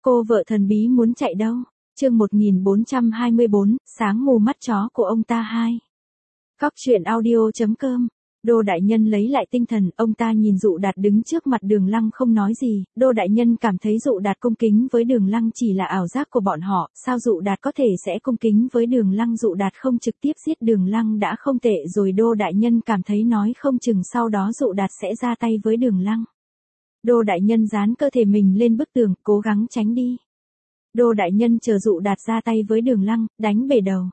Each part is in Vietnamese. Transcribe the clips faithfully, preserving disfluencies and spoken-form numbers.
Cô vợ thần bí muốn chạy đâu? Chương một nghìn bốn trăm hai mươi bốn, sáng mù mắt chó của ông ta hai. Cóc truyện audio chấm com. Đô đại nhân lấy lại tinh thần, ông ta nhìn Dụ Đạt đứng trước mặt Đường Lăng không nói gì. Đô đại nhân cảm thấy Dụ Đạt cung kính với Đường Lăng chỉ là ảo giác của bọn họ, sao Dụ Đạt có thể sẽ cung kính với Đường Lăng? Dụ Đạt không trực tiếp giết Đường Lăng đã không tệ rồi. Đô đại nhân cảm thấy nói không chừng sau đó Dụ Đạt sẽ ra tay với Đường Lăng. Đô đại nhân dán cơ thể mình lên bức tường, cố gắng tránh đi. Đô đại nhân chờ Dụ Đạt ra tay với Đường Lăng, đánh bể đầu.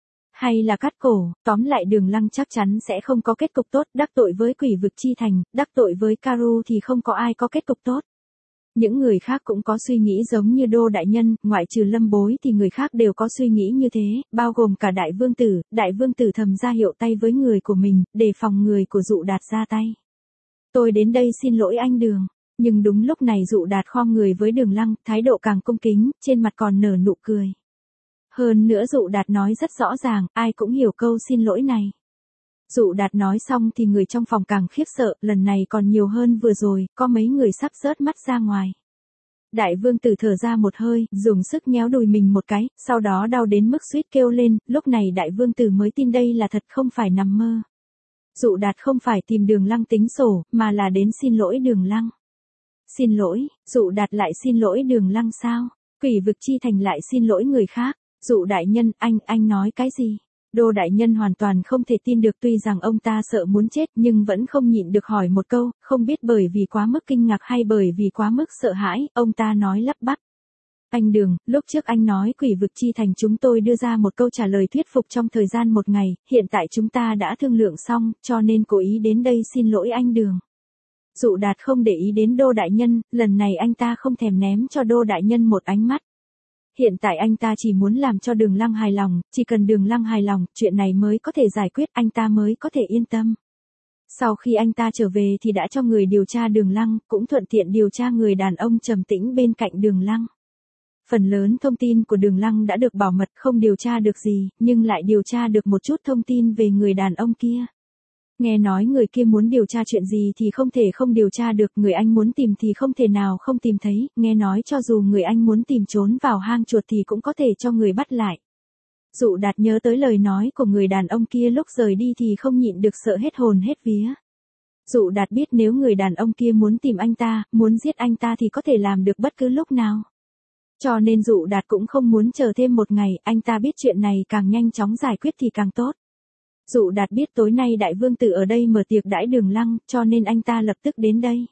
Hay là cắt cổ, tóm lại Đường Lăng chắc chắn sẽ không có kết cục tốt, đắc tội với Quỷ Vực Chi Thành, đắc tội với Karu thì không có ai có kết cục tốt. Những người khác cũng có suy nghĩ giống như Đô đại nhân, ngoại trừ Lâm Bối thì người khác đều có suy nghĩ như thế, bao gồm cả Đại Vương Tử. Đại Vương Tử thầm ra hiệu tay với người của mình, đề phòng người của Dụ Đạt ra tay. Tôi đến đây xin lỗi anh Đường. Nhưng đúng lúc này Dụ Đạt khom người với Đường Lăng, thái độ càng cung kính, trên mặt còn nở nụ cười. Hơn nữa Dụ Đạt nói rất rõ ràng, ai cũng hiểu câu xin lỗi này. Dụ Đạt nói xong thì người trong phòng càng khiếp sợ, lần này còn nhiều hơn vừa rồi, có mấy người sắp rớt mắt ra ngoài. Đại Vương Tử thở ra một hơi, dùng sức nhéo đùi mình một cái, sau đó đau đến mức suýt kêu lên, lúc này Đại Vương Tử mới tin đây là thật không phải nằm mơ. Dụ Đạt không phải tìm Đường Lăng tính sổ, mà là đến xin lỗi Đường Lăng. Xin lỗi, Dụ Đạt lại xin lỗi Đường Lăng sao? Quỷ Vực Chi Thành lại xin lỗi người khác. Dụ đại nhân, anh, anh nói cái gì? Đô đại nhân hoàn toàn không thể tin được, tuy rằng ông ta sợ muốn chết nhưng vẫn không nhịn được hỏi một câu, không biết bởi vì quá mức kinh ngạc hay bởi vì quá mức sợ hãi, ông ta nói lắp bắp. Anh Đường, lúc trước anh nói Quỷ Vực Chi Thành chúng tôi đưa ra một câu trả lời thuyết phục trong thời gian một ngày, hiện tại chúng ta đã thương lượng xong, cho nên cố ý đến đây xin lỗi anh Đường. Dụ Đạt không để ý đến Đô đại nhân, lần này anh ta không thèm ném cho Đô đại nhân một ánh mắt. Hiện tại anh ta chỉ muốn làm cho Đường Lăng hài lòng, chỉ cần Đường Lăng hài lòng, chuyện này mới có thể giải quyết, anh ta mới có thể yên tâm. Sau khi anh ta trở về thì đã cho người điều tra Đường Lăng, cũng thuận tiện điều tra người đàn ông trầm tĩnh bên cạnh Đường Lăng. Phần lớn thông tin của Đường Lăng đã được bảo mật, không điều tra được gì, nhưng lại điều tra được một chút thông tin về người đàn ông kia. Nghe nói người kia muốn điều tra chuyện gì thì không thể không điều tra được, người anh muốn tìm thì không thể nào không tìm thấy, nghe nói cho dù người anh muốn tìm trốn vào hang chuột thì cũng có thể cho người bắt lại. Dụ Đạt nhớ tới lời nói của người đàn ông kia lúc rời đi thì không nhịn được sợ hết hồn hết vía. Dụ Đạt biết nếu người đàn ông kia muốn tìm anh ta, muốn giết anh ta thì có thể làm được bất cứ lúc nào. Cho nên Dụ Đạt cũng không muốn chờ thêm một ngày, anh ta biết chuyện này càng nhanh chóng giải quyết thì càng tốt. Dụ Đạt biết tối nay Đại Vương Tử ở đây mở tiệc đãi Đường Lăng, cho nên anh ta lập tức đến đây.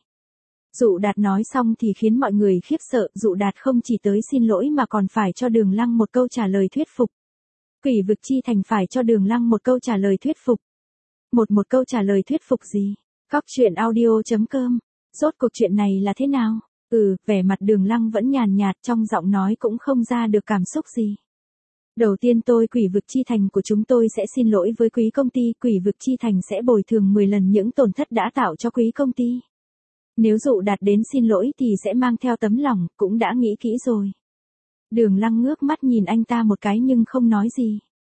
Dụ Đạt nói xong thì khiến mọi người khiếp sợ, Dụ Đạt không chỉ tới xin lỗi mà còn phải cho Đường Lăng một câu trả lời thuyết phục. Quỷ Vực Chi Thành phải cho Đường Lăng một câu trả lời thuyết phục. Một một câu trả lời thuyết phục gì? Cóc truyện audio chấm com. Rốt cuộc chuyện này là thế nào? Ừ, vẻ mặt Đường Lăng vẫn nhàn nhạt, trong giọng nói cũng không ra được cảm xúc gì. Đầu tiên tôi Quỷ Vực Chi Thành của chúng tôi sẽ xin lỗi với quý công ty, Quỷ Vực Chi Thành sẽ bồi thường mười lần những tổn thất đã tạo cho quý công ty. Nếu Dụ Đạt đến xin lỗi thì sẽ mang theo tấm lòng, cũng đã nghĩ kỹ rồi. Đường Lăng ngước mắt nhìn anh ta một cái nhưng không nói gì.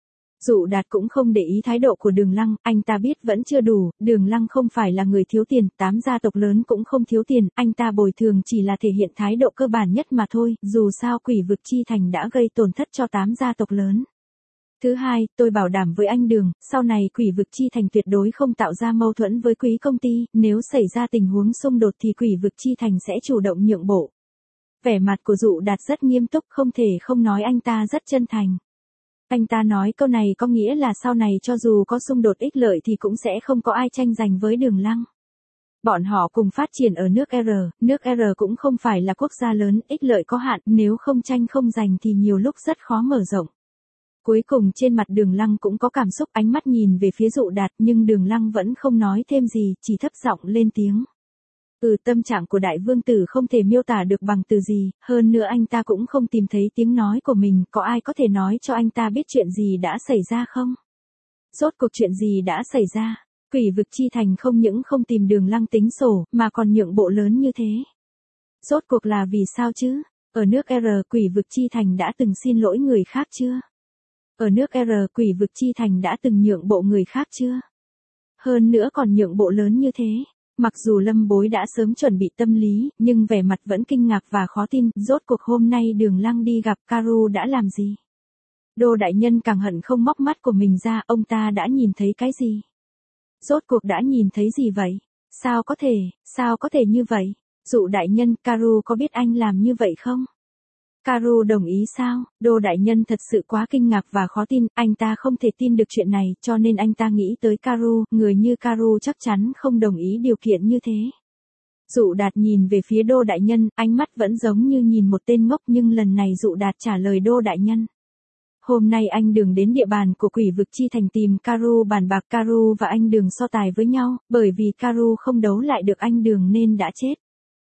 Dụ Đạt cũng không để ý thái độ của Đường Lăng, anh ta biết vẫn chưa đủ, Đường Lăng không phải là người thiếu tiền, tám gia tộc lớn cũng không thiếu tiền, anh ta bồi thường chỉ là thể hiện thái độ cơ bản nhất mà thôi, dù sao Quỷ Vực Chi Thành đã gây tổn thất cho tám gia tộc lớn. Thứ hai, tôi bảo đảm với anh Đường, sau này Quỷ Vực Chi Thành tuyệt đối không tạo ra mâu thuẫn với quý công ty, nếu xảy ra tình huống xung đột thì Quỷ Vực Chi Thành sẽ chủ động nhượng bộ. Vẻ mặt của Dụ Đạt rất nghiêm túc, không thể không nói anh ta rất chân thành. Anh ta nói câu này có nghĩa là sau này cho dù có xung đột ích lợi thì cũng sẽ không có ai tranh giành với Đường Lăng. Bọn họ cùng phát triển ở nước R, nước R cũng không phải là quốc gia lớn, ích lợi có hạn, nếu không tranh không giành thì nhiều lúc rất khó mở rộng. Cuối cùng trên mặt Đường Lăng cũng có cảm xúc, ánh mắt nhìn về phía Dụ Đạt nhưng Đường Lăng vẫn không nói thêm gì, chỉ thấp giọng lên tiếng. Ừ, tâm trạng của Đại Vương Tử không thể miêu tả được bằng từ gì, hơn nữa anh ta cũng không tìm thấy tiếng nói của mình, có ai có thể nói cho anh ta biết chuyện gì đã xảy ra không? Rốt cuộc chuyện gì đã xảy ra? Quỷ Vực Chi Thành không những không tìm Đường Lăng tính sổ, mà còn nhượng bộ lớn như thế. Rốt cuộc là vì sao chứ? Ở nước R, Quỷ Vực Chi Thành đã từng xin lỗi người khác chưa? Ở nước R, Quỷ Vực Chi Thành đã từng nhượng bộ người khác chưa? Hơn nữa còn nhượng bộ lớn như thế. Mặc dù Lâm Bối đã sớm chuẩn bị tâm lý, nhưng vẻ mặt vẫn kinh ngạc và khó tin, rốt cuộc hôm nay Đường Lăng đi gặp Caru đã làm gì? Đô đại nhân càng hận không móc mắt của mình ra, ông ta đã nhìn thấy cái gì? Rốt cuộc đã nhìn thấy gì vậy? Sao có thể, sao có thể như vậy? Dụ đại nhân, Caru có biết anh làm như vậy không? Caru đồng ý sao? Đô đại nhân thật sự quá kinh ngạc và khó tin, anh ta không thể tin được chuyện này, cho nên anh ta nghĩ tới Caru, người như Caru chắc chắn không đồng ý điều kiện như thế. Dụ Đạt nhìn về phía Đô đại nhân, ánh mắt vẫn giống như nhìn một tên ngốc, nhưng lần này Dụ Đạt trả lời Đô đại nhân. Hôm nay anh Đường đến địa bàn của Quỷ Vực Chi Thành tìm Caru bàn bạc, Caru và anh Đường so tài với nhau, bởi vì Caru không đấu lại được anh Đường nên đã chết.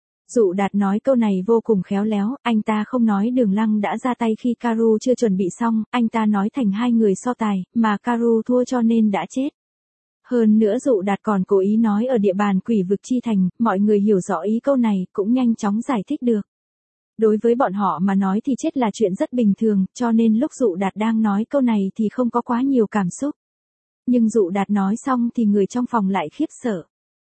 Dụ Đạt nói câu này vô cùng khéo léo, anh ta không nói Đường Lăng đã ra tay khi Caru chưa chuẩn bị xong, anh ta nói thành hai người so tài, mà Caru thua cho nên đã chết. Hơn nữa Dụ Đạt còn cố ý nói ở địa bàn Quỷ Vực Chi Thành, mọi người hiểu rõ ý câu này, cũng nhanh chóng giải thích được. Đối với bọn họ mà nói thì chết là chuyện rất bình thường, cho nên lúc Dụ Đạt đang nói câu này thì không có quá nhiều cảm xúc. Nhưng Dụ Đạt nói xong thì người trong phòng lại khiếp sợ.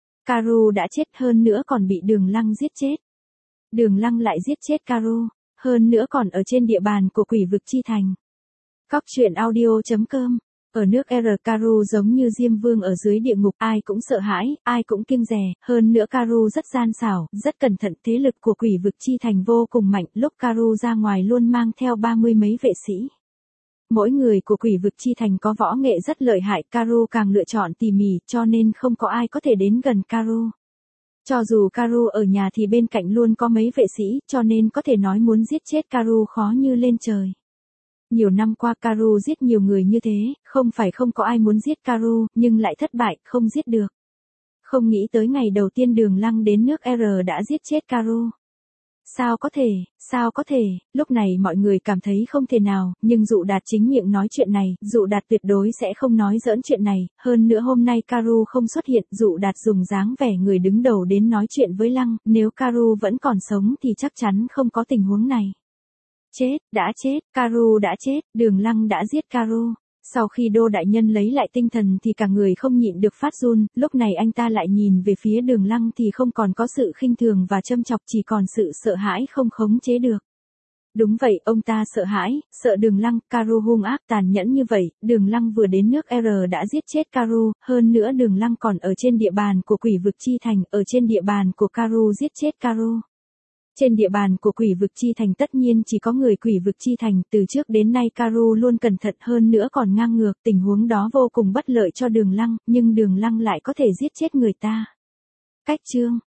Caru đã chết, hơn nữa còn bị Đường Lăng giết chết. Đường Lăng lại giết chết Caru, hơn nữa còn ở trên địa bàn của Quỷ Vực Chi Thành. Cóc truyện audio chấm com. Ở nước R, Caru giống như Diêm Vương ở dưới địa ngục, ai cũng sợ hãi, ai cũng kiêng dè, hơn nữa Caru rất gian xảo, rất cẩn thận, thế lực của Quỷ Vực Chi Thành vô cùng mạnh, lúc Caru ra ngoài luôn mang theo ba mươi mấy vệ sĩ. Mỗi người của Quỷ Vực Chi Thành có võ nghệ rất lợi hại, Caru càng lựa chọn tỉ mỉ, cho nên không có ai có thể đến gần Caru. Cho dù Caru ở nhà thì bên cạnh luôn có mấy vệ sĩ, cho nên có thể nói muốn giết chết Caru khó như lên trời. Nhiều năm qua Caru giết nhiều người như thế, không phải không có ai muốn giết Caru, nhưng lại thất bại, không giết được. Không nghĩ tới ngày đầu tiên Đường Lăng đến nước R đã giết chết Caru. Sao có thể, sao có thể, lúc này mọi người cảm thấy không thể nào, nhưng Dụ Đạt chính miệng nói chuyện này, Dụ Đạt tuyệt đối sẽ không nói giỡn chuyện này, hơn nữa hôm nay Caru không xuất hiện, Dụ Đạt dùng dáng vẻ người đứng đầu đến nói chuyện với Lăng, nếu Caru vẫn còn sống thì chắc chắn không có tình huống này. Chết, đã chết, Caru đã chết, Đường Lăng đã giết Caru. Sau khi Đô đại nhân lấy lại tinh thần thì cả người không nhịn được phát run, lúc này anh ta lại nhìn về phía Đường Lăng thì không còn có sự khinh thường và châm chọc, chỉ còn sự sợ hãi không khống chế được. Đúng vậy, ông ta sợ hãi, sợ Đường Lăng, Caru hung ác tàn nhẫn như vậy, Đường Lăng vừa đến nước R đã giết chết Caru, hơn nữa Đường Lăng còn ở trên địa bàn của Quỷ Vực Chi Thành, ở trên địa bàn của Caru giết chết Caru. Trên địa bàn của Quỷ Vực Chi Thành tất nhiên chỉ có người Quỷ Vực Chi Thành, từ trước đến nay Caru luôn cẩn thận, hơn nữa còn ngang ngược, tình huống đó vô cùng bất lợi cho Đường Lăng, nhưng Đường Lăng lại có thể giết chết người ta. Cách chương